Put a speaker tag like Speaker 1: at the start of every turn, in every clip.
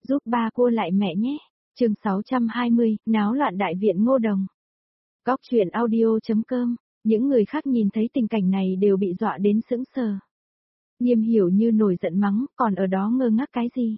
Speaker 1: Giúp ba cua lại mẹ nhé. Chương 620, náo loạn đại viện Ngô Đồng. Góc truyện audio.com. Những người khác nhìn thấy tình cảnh này đều bị dọa đến sững sờ. Nghiêm Hiểu Như nổi giận mắng, còn ở đó ngơ ngác cái gì?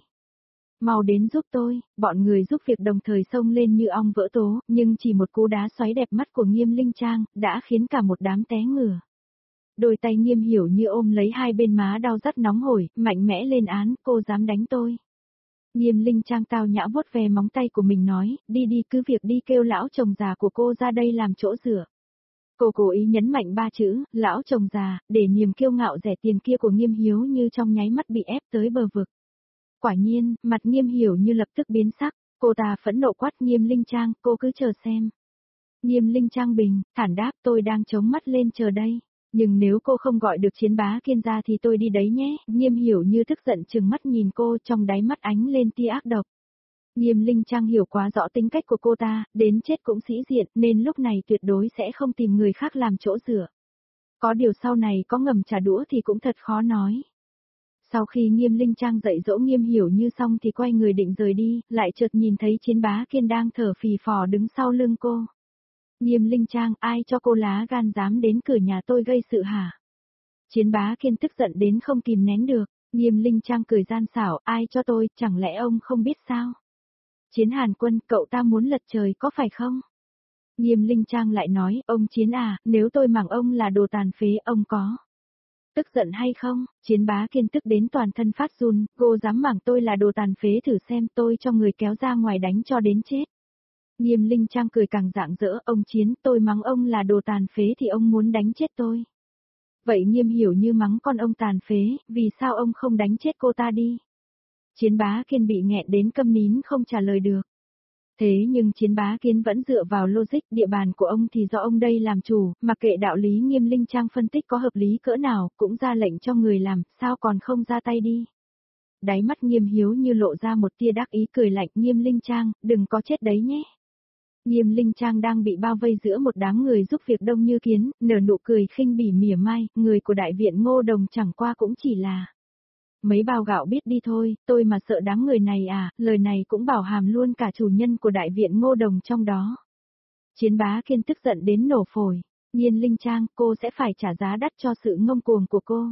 Speaker 1: Mau đến giúp tôi, bọn người giúp việc đồng thời xông lên như ong vỡ tố, nhưng chỉ một cú đá xoáy đẹp mắt của Nghiêm Linh Trang, đã khiến cả một đám té ngửa. Đôi tay Nghiêm Hiểu Như ôm lấy hai bên má đau rát nóng hổi, mạnh mẽ lên án, cô dám đánh tôi. Nghiêm Linh Trang tao nhã vuốt ve móng tay của mình nói, đi đi cứ việc đi kêu lão chồng già của cô ra đây làm chỗ dựa. Cô cố ý nhấn mạnh ba chữ, lão chồng già, để niềm kiêu ngạo rẻ tiền kia của Nghiêm Hiếu Như trong nháy mắt bị ép tới bờ vực. Quả nhiên, mặt Nghiêm Hiểu Như lập tức biến sắc, cô ta phẫn nộ quát Nghiêm Linh Trang, cô cứ chờ xem. Nghiêm Linh Trang bình, thản đáp tôi đang chống mắt lên chờ đây. Nhưng nếu cô không gọi được Chiến Bá Kiên ra thì tôi đi đấy nhé. Nghiêm Hiểu Như tức giận trừng mắt nhìn cô, trong đáy mắt ánh lên tia ác độc. Nghiêm Linh Trang hiểu quá rõ tính cách của cô ta, đến chết cũng sĩ diện, nên lúc này tuyệt đối sẽ không tìm người khác làm chỗ dựa. Có điều sau này có ngầm trả đũa thì cũng thật khó nói. Sau khi Nghiêm Linh Trang dạy dỗ Nghiêm Hiểu Như xong thì quay người định rời đi, lại chợt nhìn thấy Chiến Bá Kiên đang thở phì phò đứng sau lưng cô. Nghiêm Linh Trang, ai cho cô lá gan dám đến cửa nhà tôi gây sự hả? Chiến Bá Kiên tức giận đến không kìm nén được, Nghiêm Linh Trang cười gian xảo, ai cho tôi, chẳng lẽ ông không biết sao? Chiến Hàn Quân, cậu ta muốn lật trời có phải không? Nghiêm Linh Trang lại nói, ông Chiến à, nếu tôi mắng ông là đồ tàn phế, ông có tức giận hay không? Chiến Bá Kiên tức đến toàn thân phát run, cô dám mắng tôi là đồ tàn phế thử xem tôi cho người kéo ra ngoài đánh cho đến chết. Nghiêm Linh Trang cười càng rạng rỡ, ông Chiến, tôi mắng ông là đồ tàn phế thì ông muốn đánh chết tôi. Vậy Nghiêm Hiểu Như mắng con ông tàn phế, vì sao ông không đánh chết cô ta đi? Chiến Bá Kiên bị nghẹn đến câm nín không trả lời được. Thế nhưng Chiến Bá Kiên vẫn dựa vào logic, địa bàn của ông thì do ông đây làm chủ, mặc kệ đạo lý Nghiêm Linh Trang phân tích có hợp lý cỡ nào, cũng ra lệnh cho người làm, sao còn không ra tay đi. Đáy mắt Nghiêm Hiếu Như lộ ra một tia đắc ý cười lạnh, Nghiêm Linh Trang, đừng có chết đấy nhé. Nghiêm Linh Trang đang bị bao vây giữa một đám người giúp việc đông như kiến, nở nụ cười khinh bỉ mỉa mai, người của đại viện Ngô Đồng chẳng qua cũng chỉ là mấy bao gạo biết đi thôi, tôi mà sợ đám người này à, lời này cũng bảo hàm luôn cả chủ nhân của đại viện Ngô Đồng trong đó. Chiến Bá Kiên tức giận đến nổ phổi, Nghiêm Linh Trang, cô sẽ phải trả giá đắt cho sự ngông cuồng của cô.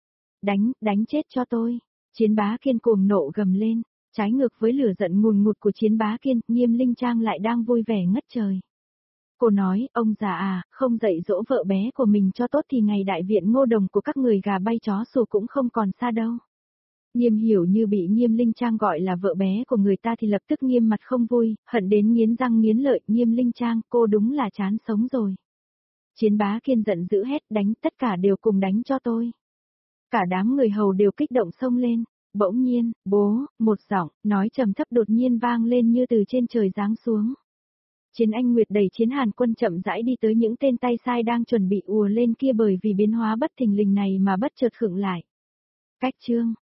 Speaker 1: Đánh chết cho tôi. Chiến Bá Kiên cuồng nộ gầm lên. Trái ngược với lửa giận ngùn ngụt của Chiến Bá Kiên, Nghiêm Linh Trang lại đang vui vẻ ngất trời. Cô nói, ông già à, không dạy dỗ vợ bé của mình cho tốt thì ngày đại viện Ngô Đồng của các người gà bay chó sủa cũng không còn xa đâu. Nghiêm Hiểu Như bị Nghiêm Linh Trang gọi là vợ bé của người ta thì lập tức nghiêm mặt không vui, hận đến nghiến răng nghiến lợi, Nghiêm Linh Trang, cô đúng là chán sống rồi. Chiến Bá Kiên giận dữ hét, đánh, tất cả đều cùng đánh cho tôi. Cả đám người hầu đều kích động xông lên. Bỗng nhiên, bố, một giọng, nói trầm thấp đột nhiên vang lên như từ trên trời giáng xuống. Chiến Anh Nguyệt đẩy Chiến Hàn Quân chậm rãi đi tới những tên tay sai đang chuẩn bị ùa lên kia, bởi vì biến hóa bất thình lình này mà bất chợt khựng lại. Cách chương